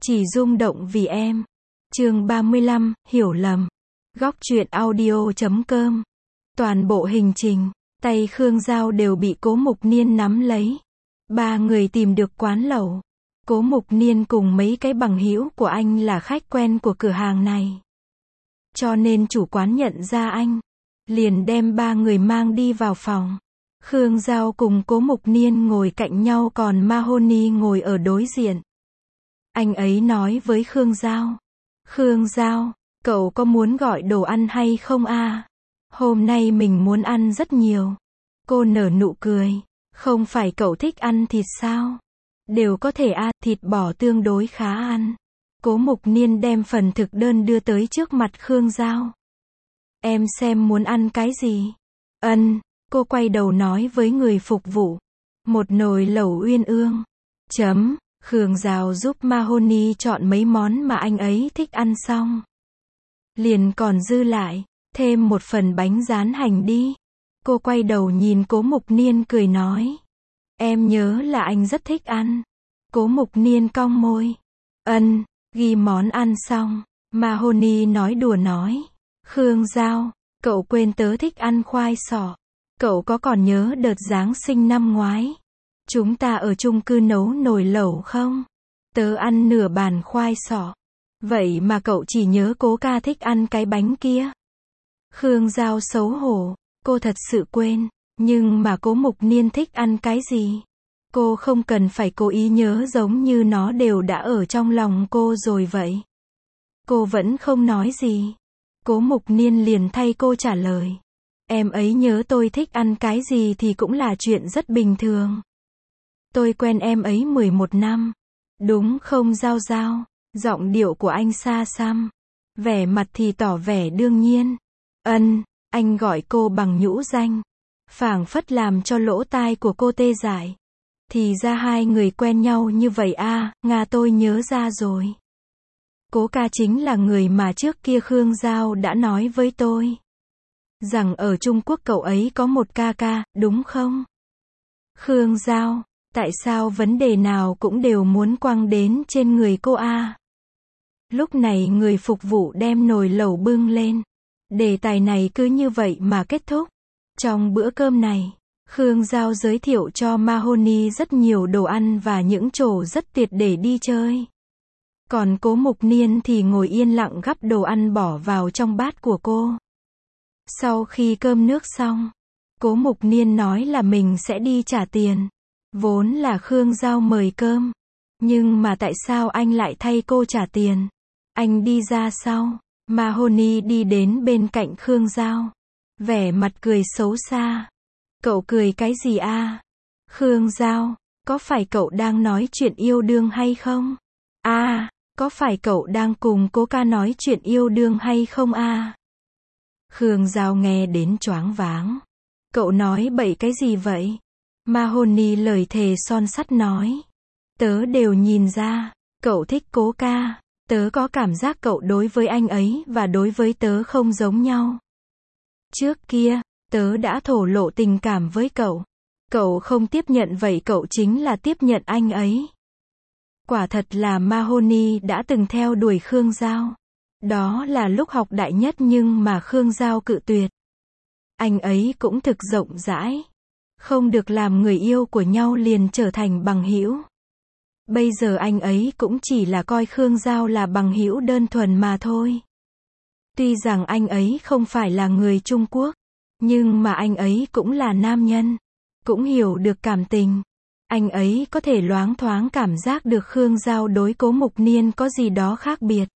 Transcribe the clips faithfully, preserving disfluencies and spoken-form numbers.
Chỉ rung động vì em. Chương ba mươi lăm, hiểu lầm. Góc truyện audio chấm com. Toàn bộ hành trình, tay Khương Giao đều bị Cố Mục Niên nắm lấy. Ba người tìm được quán lẩu. Cố Mục Niên cùng mấy cái bằng hữu của anh là khách quen của cửa hàng này. Cho nên chủ quán nhận ra anh, liền đem ba người mang đi vào phòng. Khương Giao cùng Cố Mục Niên ngồi cạnh nhau, còn Mahoney ngồi ở đối diện. Anh ấy nói với Khương Giao. Khương Giao, cậu có muốn gọi đồ ăn hay không a? Hôm nay mình muốn ăn rất nhiều. Cô nở nụ cười. Không phải cậu thích ăn thịt sao? Đều có thể a, thịt bò tương đối khá ăn. Cố Mục Niên đem phần thực đơn đưa tới trước mặt Khương Giao. Em xem muốn ăn cái gì? Ân, cô quay đầu nói với người phục vụ. Một nồi lẩu uyên ương. Chấm. Khương Giao giúp Mahoney chọn mấy món mà anh ấy thích ăn xong. Liền còn dư lại, thêm một phần bánh rán hành đi. Cô quay đầu nhìn Cố Mục Niên cười nói. Em nhớ là anh rất thích ăn. Cố Mục Niên cong môi. Ân, ghi món ăn xong, Mahoney nói đùa nói. Khương Giao, cậu quên tớ thích ăn khoai sọ. Cậu có còn nhớ đợt Giáng sinh năm ngoái? Chúng ta ở chung cư nấu nồi lẩu không? Tớ ăn nửa bàn khoai sọ. Vậy mà cậu chỉ nhớ Cố ca thích ăn cái bánh kia. Khương Giao xấu hổ. Cô thật sự quên. Nhưng mà Cố Mục Niên thích ăn cái gì? Cô không cần phải cố ý nhớ, giống như nó đều đã ở trong lòng cô rồi vậy. Cô vẫn không nói gì. Cố Mục Niên liền thay cô trả lời. Em ấy nhớ tôi thích ăn cái gì thì cũng là chuyện rất bình thường. Tôi quen em ấy mười một năm. Đúng không Giao Giao? Giọng điệu của anh xa xăm. Vẻ mặt thì tỏ vẻ đương nhiên. Ân, anh gọi cô bằng nhũ danh. Phảng phất làm cho lỗ tai của cô tê dại. Thì ra hai người quen nhau như vậy a, Nga tôi nhớ ra rồi. Cố ca chính là người mà trước kia Khương Giao đã nói với tôi. Rằng ở Trung Quốc cậu ấy có một ca ca, đúng không? Khương Giao, tại sao vấn đề nào cũng đều muốn quăng đến trên người cô a? Lúc này người phục vụ đem nồi lẩu bưng lên. Đề tài này cứ như vậy mà kết thúc. Trong bữa cơm này, Khương Giao giới thiệu cho Mahoney rất nhiều đồ ăn và những chỗ rất tuyệt để đi chơi. Còn Cố Mục Niên thì ngồi yên lặng gắp đồ ăn bỏ vào trong bát của cô. Sau khi cơm nước xong, Cố Mục Niên nói là mình sẽ đi trả tiền. Vốn là Khương Giao mời cơm. Nhưng mà tại sao anh lại thay cô trả tiền? Anh đi ra sau. Mahoney đi đến bên cạnh Khương Giao. Vẻ mặt cười xấu xa. Cậu cười cái gì a? Khương Giao, có phải cậu đang nói chuyện yêu đương hay không? A, có phải cậu đang cùng Cố ca nói chuyện yêu đương hay không a? Khương Giao nghe đến choáng váng. Cậu nói bậy cái gì vậy? Mahoney lời thề son sắt nói. Tớ đều nhìn ra, cậu thích Cố ca. Tớ có cảm giác cậu đối với anh ấy và đối với tớ không giống nhau. Trước kia, tớ đã thổ lộ tình cảm với cậu. Cậu không tiếp nhận, vậy cậu chính là tiếp nhận anh ấy. Quả thật là Mahoney đã từng theo đuổi Khương Giao. Đó là lúc học đại nhất, nhưng mà Khương Giao cự tuyệt. Anh ấy cũng thực rộng rãi. Không được làm người yêu của nhau liền trở thành bằng hữu. Bây giờ anh ấy cũng chỉ là coi Khương Giao là bằng hữu đơn thuần mà thôi. Tuy rằng anh ấy không phải là người Trung Quốc, nhưng mà anh ấy cũng là nam nhân, cũng hiểu được cảm tình. Anh ấy có thể loáng thoáng cảm giác được Khương Giao đối Cố Mục Niên có gì đó khác biệt.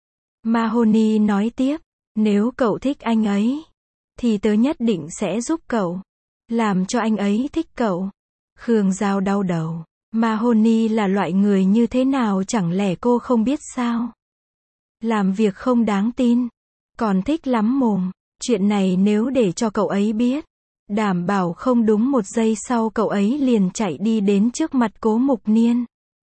Mahoney nói tiếp, nếu cậu thích anh ấy, thì tớ nhất định sẽ giúp cậu, làm cho anh ấy thích cậu. Khương Giao đau đầu. Mahoney là loại người như thế nào chẳng lẽ cô không biết sao? Làm việc không đáng tin, còn thích lắm mồm. Chuyện này nếu để cho cậu ấy biết, đảm bảo không đúng một giây sau cậu ấy liền chạy đi đến trước mặt Cố Mục Niên.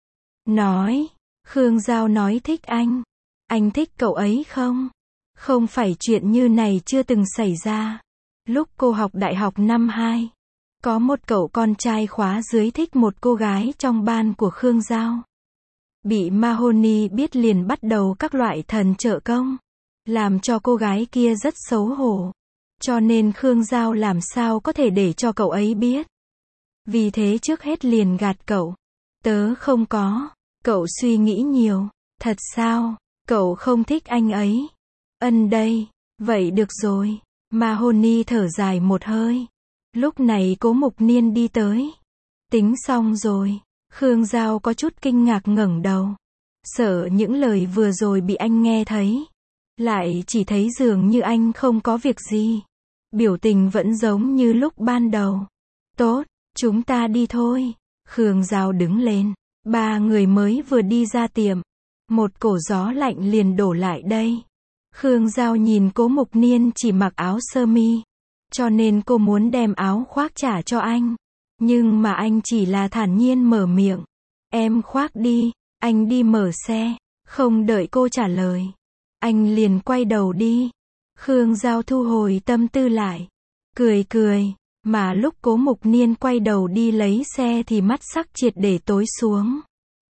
Nói, Khương Giao nói thích anh. Anh thích cậu ấy không? Không phải chuyện như này chưa từng xảy ra. Lúc cô học đại học năm hai, có một cậu con trai khóa dưới thích một cô gái trong ban của Khương Giao. Bị Mahoney biết liền bắt đầu các loại thần trợ công, làm cho cô gái kia rất xấu hổ. Cho nên Khương Giao làm sao có thể để cho cậu ấy biết. Vì thế trước hết liền gạt cậu. Tớ không có. Cậu suy nghĩ nhiều. Thật sao? Cậu không thích anh ấy. Ân đây. Vậy được rồi. Mahoney thở dài một hơi. Lúc này Cố Mục Niên đi tới. Tính xong rồi. Khương Giao có chút kinh ngạc ngẩng đầu. Sợ những lời vừa rồi bị anh nghe thấy. Lại chỉ thấy dường như anh không có việc gì. Biểu tình vẫn giống như lúc ban đầu. Tốt, chúng ta đi thôi. Khương Giao đứng lên. Ba người mới vừa đi ra tiệm. Một cổ gió lạnh liền đổ lại đây. Khương Giao nhìn Cố Mục Niên chỉ mặc áo sơ mi. Cho nên cô muốn đem áo khoác trả cho anh. Nhưng mà anh chỉ là thản nhiên mở miệng. Em khoác đi, anh đi mở xe. Không đợi cô trả lời. Anh liền quay đầu đi. Khương Giao thu hồi tâm tư lại. Cười cười. Mà lúc Cố Mục Niên quay đầu đi lấy xe thì mắt sắc triệt để tối xuống.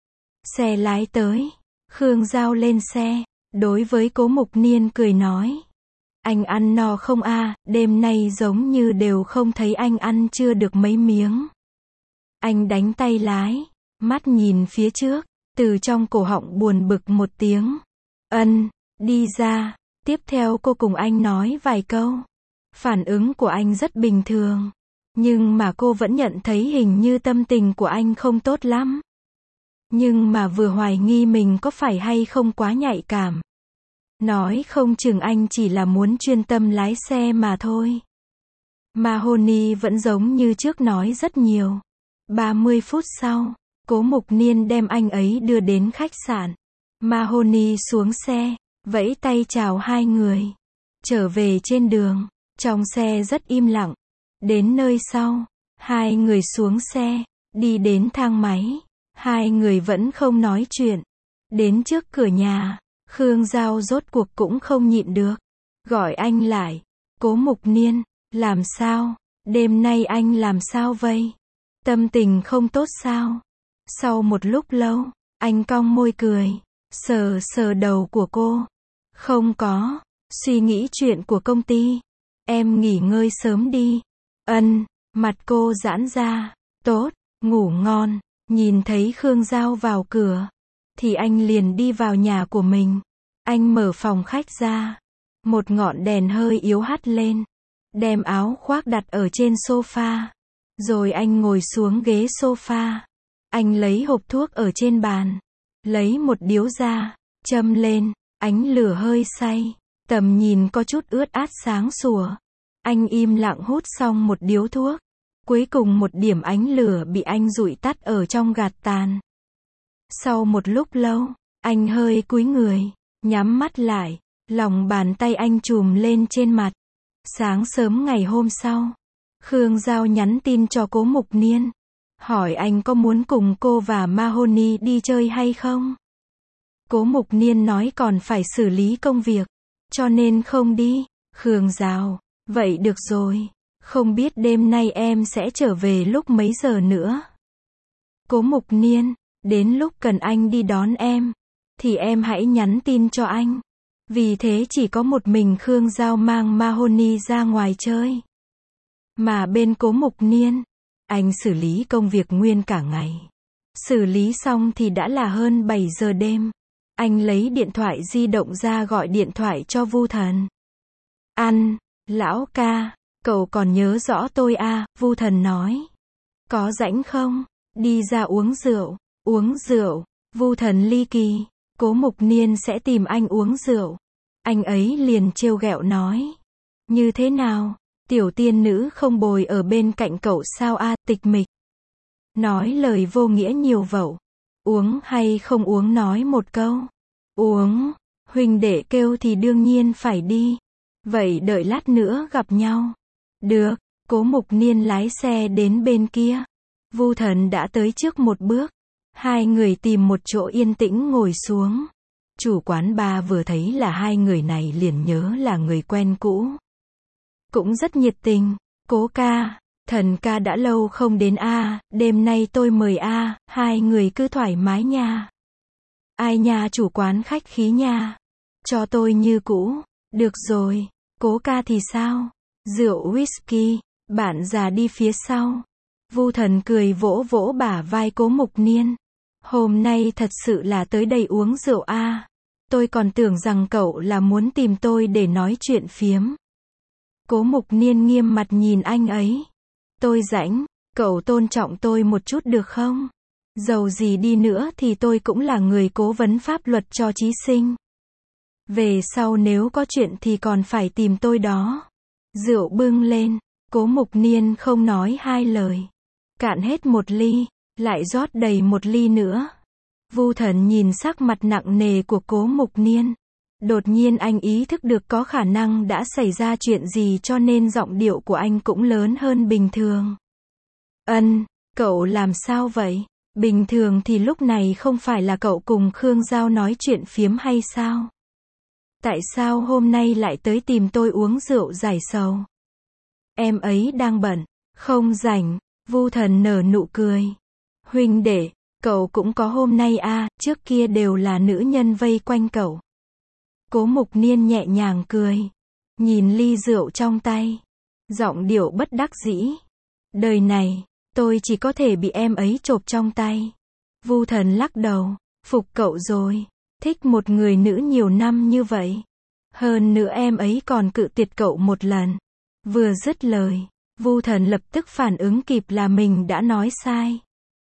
Xe lái tới. Khương Giao lên xe. Đối với Cố Mục Niên cười nói. Anh ăn no không a? Đêm nay giống như đều không thấy anh ăn chưa được mấy miếng. Anh đánh tay lái. Mắt nhìn phía trước. Từ trong cổ họng buồn bực một tiếng. Ân, đi ra. Tiếp theo cô cùng anh nói vài câu. Phản ứng của anh rất bình thường. Nhưng mà cô vẫn nhận thấy hình như tâm tình của anh không tốt lắm. Nhưng mà vừa hoài nghi mình có phải hay không quá nhạy cảm. Nói không chừng anh chỉ là muốn chuyên tâm lái xe mà thôi. Mahoney vẫn giống như trước nói rất nhiều. ba mươi phút sau, Cố Mục Niên đem anh ấy đưa đến khách sạn. Mahoney xuống xe, vẫy tay chào hai người. Trở về trên đường, trong xe rất im lặng. Đến nơi sau, hai người xuống xe, đi đến thang máy. Hai người vẫn không nói chuyện. Đến trước cửa nhà, Khương Giao rốt cuộc cũng không nhịn được. Gọi anh lại. Cố Mục Niên, làm sao? Đêm nay anh làm sao vậy? Tâm tình không tốt sao? Sau một lúc lâu, anh cong môi cười. Sờ sờ đầu của cô. Không có. Suy nghĩ chuyện của công ty. Em nghỉ ngơi sớm đi. Ân, mặt cô giãn ra. Tốt, ngủ ngon. Nhìn thấy Khương Giao vào cửa. Thì anh liền đi vào nhà của mình. Anh mở phòng khách ra. Một ngọn đèn hơi yếu hắt lên. Đem áo khoác đặt ở trên sofa. Rồi anh ngồi xuống ghế sofa. Anh lấy hộp thuốc ở trên bàn. Lấy một điếu ra. Châm lên. Ánh lửa hơi say. Tầm nhìn có chút ướt át sáng sủa. Anh im lặng hút xong một điếu thuốc. Cuối cùng một điểm ánh lửa bị anh dụi tắt ở trong gạt tàn. Sau một lúc lâu, anh hơi cúi người, nhắm mắt lại, lòng bàn tay anh chùm lên trên mặt. Sáng sớm ngày hôm sau, Khương Giao nhắn tin cho Cố Mục Niên, hỏi anh có muốn cùng cô và Mahoney đi chơi hay không. Cố Mục Niên nói còn phải xử lý công việc, cho nên không đi. Khương Giao, vậy được rồi. Không biết đêm nay em sẽ trở về lúc mấy giờ nữa. Cố Mục Niên, đến lúc cần anh đi đón em, thì em hãy nhắn tin cho anh. Vì thế chỉ có một mình Khương Giao mang Mahoney ra ngoài chơi. Mà bên Cố Mục Niên, anh xử lý công việc nguyên cả ngày. Xử lý xong thì đã là hơn bảy giờ đêm. Anh lấy điện thoại di động ra gọi điện thoại cho Vu Thần. Ăn, lão ca. Cậu còn nhớ rõ tôi à, Vu Thần nói. Có rảnh không? Đi ra uống rượu. Uống rượu. Vu Thần ly kỳ. Cố Mục Niên sẽ tìm anh uống rượu. Anh ấy liền trêu ghẹo nói. Như thế nào? Tiểu tiên nữ không bồi ở bên cạnh cậu sao a, à, tịch mịch. Nói lời vô nghĩa nhiều vẩu. Uống hay không uống nói một câu. Uống. Huynh đệ kêu thì đương nhiên phải đi. Vậy đợi lát nữa gặp nhau. Được, Cố Mục Niên lái xe đến bên kia. Vu Thần đã tới trước một bước. Hai người tìm một chỗ yên tĩnh ngồi xuống. Chủ quán bar vừa thấy là hai người này liền nhớ là người quen cũ. Cũng rất nhiệt tình. Cố ca, Thần ca đã lâu không đến a, đêm nay tôi mời a, hai người cứ thoải mái nha. Ai nha, chủ quán khách khí nha. Cho tôi như cũ. Được rồi. Cố ca thì sao? Rượu whisky. Bạn già đi phía sau. Vu Thần cười vỗ vỗ bả vai Cố Mục Niên. Hôm nay thật sự là tới đây uống rượu a. À. Tôi còn tưởng rằng cậu là muốn tìm tôi để nói chuyện phiếm. Cố Mục Niên nghiêm mặt nhìn anh ấy. Tôi rảnh, cậu tôn trọng tôi một chút được không? Dầu gì đi nữa thì tôi cũng là người cố vấn pháp luật cho thí sinh. Về sau nếu có chuyện thì còn phải tìm tôi đó. Rượu bưng lên, Cố Mục Niên không nói hai lời. Cạn hết một ly, lại rót đầy một ly nữa. Vu Thần nhìn sắc mặt nặng nề của Cố Mục Niên. Đột nhiên anh ý thức được có khả năng đã xảy ra chuyện gì cho nên giọng điệu của anh cũng lớn hơn bình thường. Ân, cậu làm sao vậy? Bình thường thì lúc này không phải là cậu cùng Khương Giao nói chuyện phiếm hay sao? Tại sao hôm nay lại tới tìm tôi uống rượu giải sầu? Em ấy đang bận, không rảnh. Vu Thần nở nụ cười. Huynh đệ, cậu cũng có hôm nay à, trước kia đều là nữ nhân vây quanh cậu. Cố Mục Niên nhẹ nhàng cười. Nhìn ly rượu trong tay. Giọng điệu bất đắc dĩ. Đời này, tôi chỉ có thể bị em ấy chộp trong tay. Vu Thần lắc đầu. Phục cậu rồi. Thích một người nữ nhiều năm như vậy. Hơn nữa em ấy còn cự tuyệt cậu một lần. Vừa dứt lời, Vu Thần lập tức phản ứng kịp là mình đã nói sai.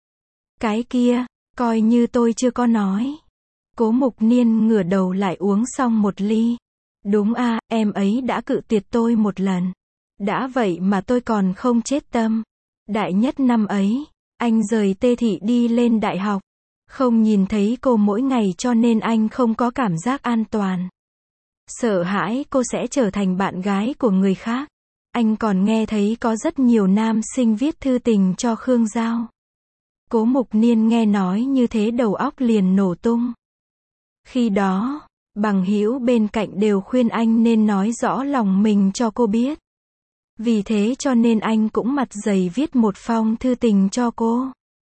Cái kia, coi như tôi chưa có nói. Cố Mục Niên ngửa đầu lại uống xong một ly. Đúng à, em ấy đã cự tuyệt tôi một lần. Đã vậy mà tôi còn không chết tâm. Đại nhất năm ấy, anh rời Tê Thị đi lên đại học. Không nhìn thấy cô mỗi ngày cho nên anh không có cảm giác an toàn. Sợ hãi cô sẽ trở thành bạn gái của người khác. Anh còn nghe thấy có rất nhiều nam sinh viết thư tình cho Khương Giao. Cố Mục Niên nghe nói như thế đầu óc liền nổ tung. Khi đó, bằng hữu bên cạnh đều khuyên anh nên nói rõ lòng mình cho cô biết. Vì thế cho nên anh cũng mặt dày viết một phong thư tình cho cô.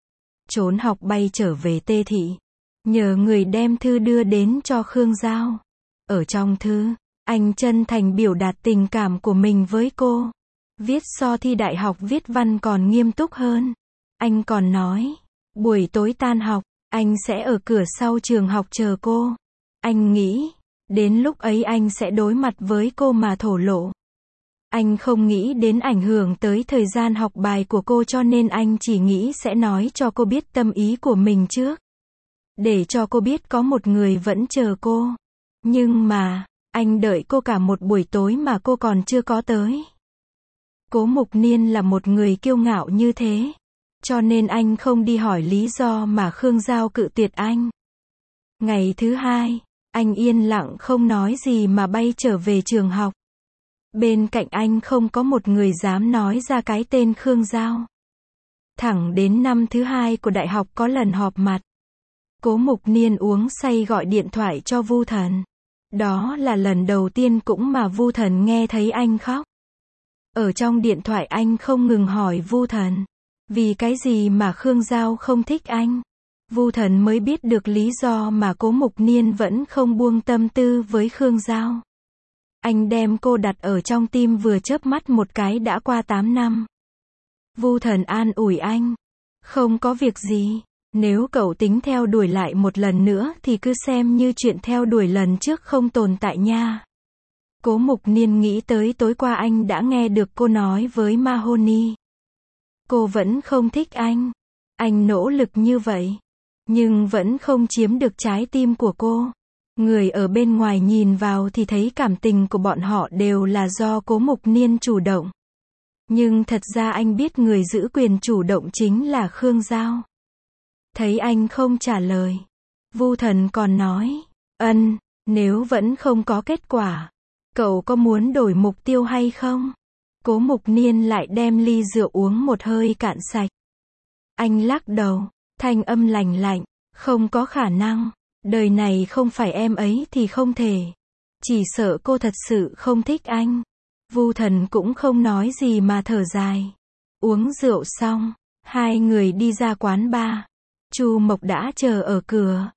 Trốn học bay trở về Tê Thị. Nhờ người đem thư đưa đến cho Khương Giao. Ở trong thư, anh chân thành biểu đạt tình cảm của mình với cô. Viết so thi đại học viết văn còn nghiêm túc hơn. Anh còn nói, buổi tối tan học, anh sẽ ở cửa sau trường học chờ cô. Anh nghĩ, đến lúc ấy anh sẽ đối mặt với cô mà thổ lộ. Anh không nghĩ đến ảnh hưởng tới thời gian học bài của cô cho nên anh chỉ nghĩ sẽ nói cho cô biết tâm ý của mình trước. Để cho cô biết có một người vẫn chờ cô. Nhưng mà, anh đợi cô cả một buổi tối mà cô còn chưa có tới. Cố Mục Niên là một người kiêu ngạo như thế. Cho nên anh không đi hỏi lý do mà Khương Giao cự tuyệt anh. Ngày thứ hai, anh yên lặng không nói gì mà bay trở về trường học. Bên cạnh anh không có một người dám nói ra cái tên Khương Giao. Thẳng đến năm thứ hai của đại học có lần họp mặt. Cố Mục Niên uống say gọi điện thoại cho Vu Thần. Đó là lần đầu tiên cũng mà Vu Thần nghe thấy anh khóc. Ở trong điện thoại anh không ngừng hỏi Vu Thần. Vì cái gì mà Khương Giao không thích anh? Vu Thần mới biết được lý do mà Cố Mục Niên vẫn không buông tâm tư với Khương Giao. Anh đem cô đặt ở trong tim vừa chớp mắt một cái đã qua tám năm. Vu Thần an ủi anh. Không có việc gì. Nếu cậu tính theo đuổi lại một lần nữa thì cứ xem như chuyện theo đuổi lần trước không tồn tại nha. Cố Mục Niên nghĩ tới tối qua anh đã nghe được cô nói với Mahoney. Cô vẫn không thích anh. Anh nỗ lực như vậy. Nhưng vẫn không chiếm được trái tim của cô. Người ở bên ngoài nhìn vào thì thấy cảm tình của bọn họ đều là do Cố Mục Niên chủ động. Nhưng thật ra anh biết người giữ quyền chủ động chính là Khương Giao. Thấy anh không trả lời. Vu Thần còn nói. Ân, nếu vẫn không có kết quả. Cậu có muốn đổi mục tiêu hay không? Cố Mục Niên lại đem ly rượu uống một hơi cạn sạch. Anh lắc đầu. Thanh âm lành lạnh. Không có khả năng. Đời này không phải em ấy thì không thể. Chỉ sợ cô thật sự không thích anh. Vu Thần cũng không nói gì mà thở dài. Uống rượu xong, hai người đi ra quán bar. Chu Mộc đã chờ ở cửa.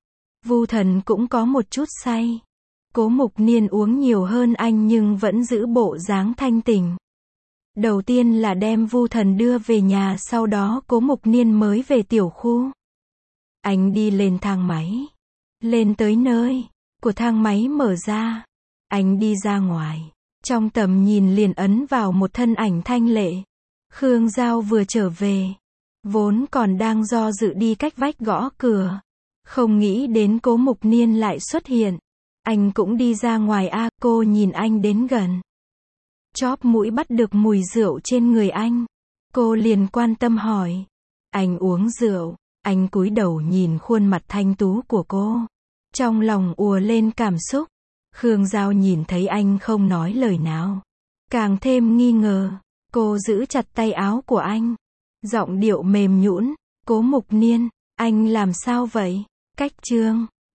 Vu Thần cũng có một chút say. Cố Mục Niên uống nhiều hơn anh nhưng vẫn giữ bộ dáng thanh tỉnh. Đầu tiên là đem Vu Thần đưa về nhà, sau đó Cố Mục Niên mới về tiểu khu. Anh đi lên thang máy. Lên tới nơi của thang máy mở ra. Anh đi ra ngoài. Trong tầm nhìn liền ấn vào một thân ảnh thanh lệ. Khương Giao vừa trở về. Vốn còn đang do dự đi cách vách gõ cửa. Không nghĩ đến Cố Mục Niên lại xuất hiện. Anh cũng đi ra ngoài a, cô nhìn anh đến gần. Chóp mũi bắt được mùi rượu trên người anh. Cô liền quan tâm hỏi. Anh uống rượu. Anh cúi đầu nhìn khuôn mặt thanh tú của cô. Trong lòng ùa lên cảm xúc. Khương Giao nhìn thấy anh không nói lời nào. Càng thêm nghi ngờ. Cô giữ chặt tay áo của anh. Giọng điệu mềm nhũn. Cố Mục Niên, anh làm sao vậy? Cách Trương